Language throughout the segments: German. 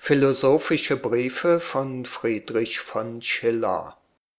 Philosophische Briefe von Friedrich von Schiller.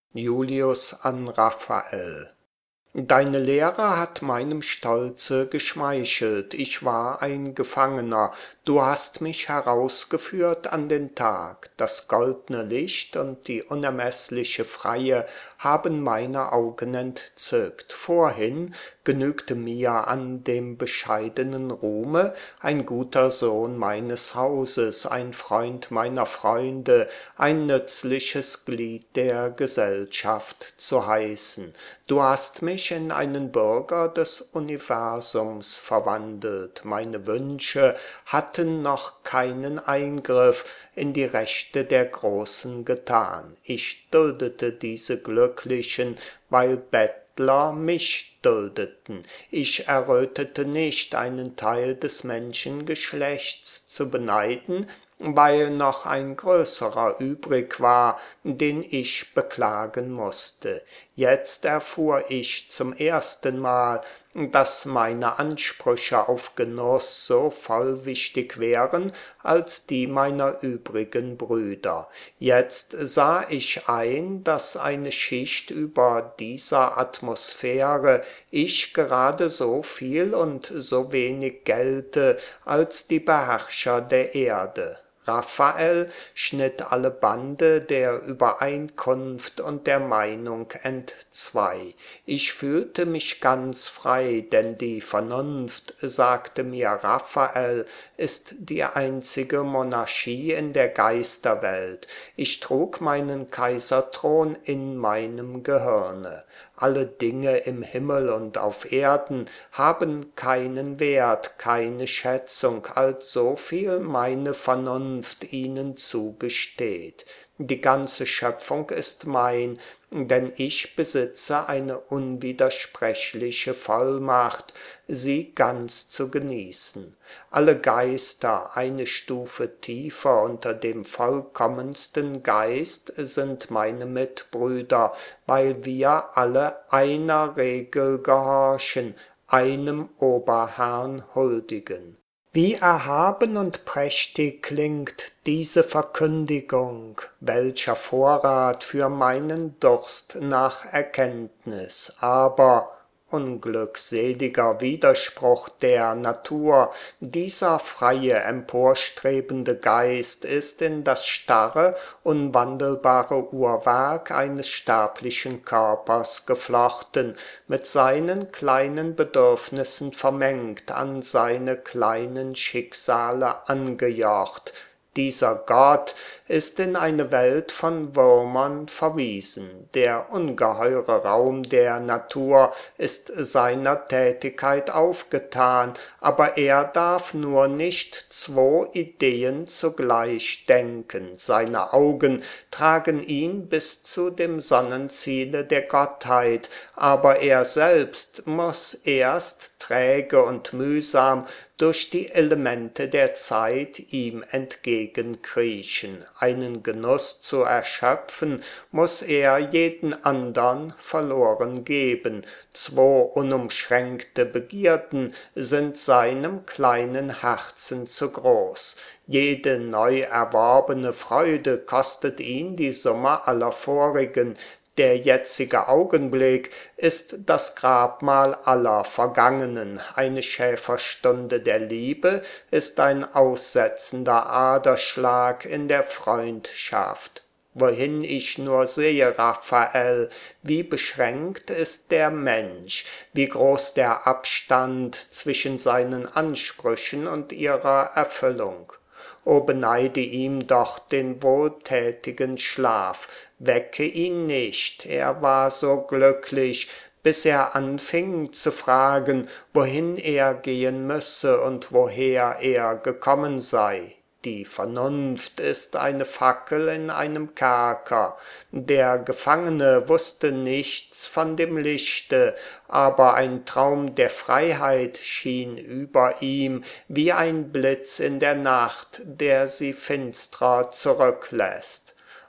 Julius an Raphael. Deine Lehre hat meinem Stolze geschmeichelt, ich war ein Gefangener, du hast mich herausgeführt an den Tag, das goldne Licht und die unermeßliche Freie haben meine Augen entzückt. Vorhin genügte mir an dem bescheidenen Ruhme ein guter Sohn meines Hauses, ein Freund meiner Freunde, ein nützliches Glied der Gesellschaft zu heißen. Du hast mich in einen Bürger des Universums verwandelt. Meine Wünsche hatten noch keinen Eingriff in die Rechte der Großen getan. Ich duldete diese Glücklichen, weil Bettler mich duldeten. Ich errötete nicht, einen Teil des Menschengeschlechts zu beneiden, weil noch ein größerer übrig war, den ich beklagen musste. Jetzt erfuhr ich zum ersten Mal, dass meine Ansprüche auf Genuss so vollwichtig wären als die meiner übrigen Brüder. Jetzt sah ich ein, dass eine Schicht über dieser Atmosphäre ich gerade so viel und so wenig gelte als die Beherrscher der Erde. Raphael schnitt alle Bande der Übereinkunft und der Meinung entzwei. Ich fühlte mich ganz frei, denn die Vernunft, sagte mir Raphael, ist die einzige Monarchie in der Geisterwelt. Ich trug meinen Kaiserthron in meinem Gehirne. Alle Dinge im Himmel und auf Erden haben keinen Wert, keine Schätzung, als so viel meine Vernunft ihnen zugesteht. Die ganze Schöpfung ist mein, denn ich besitze eine unwidersprechliche Vollmacht, sie ganz zu genießen. Alle Geister eine Stufe tiefer unter dem vollkommensten Geist sind meine Mitbrüder, weil wir alle einer Regel gehorchen, einem Oberherrn huldigen. Wie erhaben und prächtig klingt diese Verkündigung, welcher Vorrat für meinen Durst nach Erkenntnis, aber unglückseliger Widerspruch der Natur, dieser freie, emporstrebende Geist ist in das starre, unwandelbare Uhrwerk eines sterblichen Körpers geflochten, mit seinen kleinen Bedürfnissen vermengt, an seine kleinen Schicksale angejocht. Dieser Gott ist in eine Welt von Würmern verwiesen. Der ungeheure Raum der Natur ist seiner Tätigkeit aufgetan, aber er darf nur nicht zwei Ideen zugleich denken. Seine Augen tragen ihn bis zu dem Sonnenziele der Gottheit, aber er selbst muss erst träge und mühsam durch die Elemente der Zeit ihm entgegenkriechen. Einen Genuss zu erschöpfen, muss er jeden andern verloren geben. Zwei unumschränkte Begierden sind seinem kleinen Herzen zu groß. Jede neu erworbene Freude kostet ihn die Summe aller vorigen. Der jetzige Augenblick ist das Grabmal aller Vergangenen. Eine Schäferstunde der Liebe ist ein aussetzender Aderschlag in der Freundschaft. Wohin ich nur sehe, Raphael, wie beschränkt ist der Mensch, wie groß der Abstand zwischen seinen Ansprüchen und ihrer Erfüllung. O beneide ihm doch den wohltätigen Schlaf, wecke ihn nicht, er war so glücklich, bis er anfing zu fragen, wohin er gehen müsse und woher er gekommen sei. Die Vernunft ist eine Fackel in einem Kerker. Der Gefangene wusste nichts von dem Lichte, aber ein Traum der Freiheit schien über ihm, wie ein Blitz in der Nacht, der sie finstrer zurücklässt.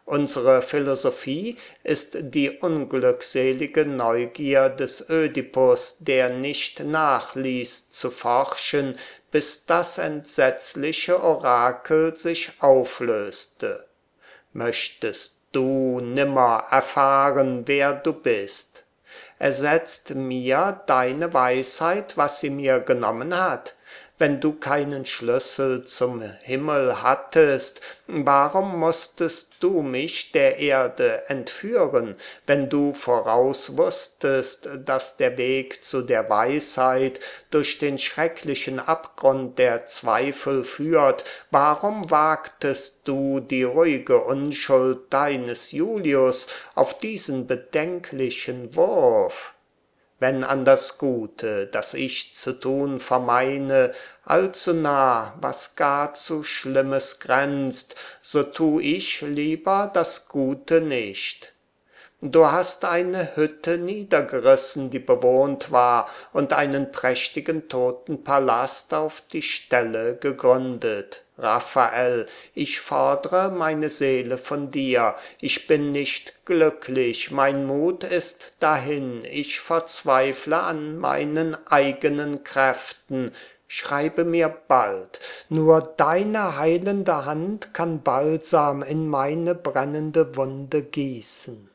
Unsere Philosophie ist die unglückselige Neugier des Ödipus, der nicht nachließ zu forschen, bis das entsetzliche Orakel sich auflöste. Möchtest du nimmer erfahren, wer du bist? Ersetzt mir deine Weisheit, was sie mir genommen hat? Wenn du keinen Schlüssel zum Himmel hattest, warum musstest du mich der Erde entführen? Wenn du voraus wusstest, dass der Weg zu der Weisheit durch den schrecklichen Abgrund der Zweifel führt, warum wagtest du die ruhige Unschuld deines Julius auf diesen bedenklichen Wurf? Wenn an das Gute, das ich zu tun vermeine, allzu nah, was gar zu Schlimmes grenzt, so tu ich lieber das Gute nicht. Du hast eine Hütte niedergerissen, die bewohnt war, und einen prächtigen toten Palast auf die Stelle gegründet. Raphael, ich fordre meine Seele von dir, ich bin nicht glücklich, mein Mut ist dahin, ich verzweifle an meinen eigenen Kräften. Schreibe mir bald, nur deine heilende Hand kann Balsam in meine brennende Wunde gießen.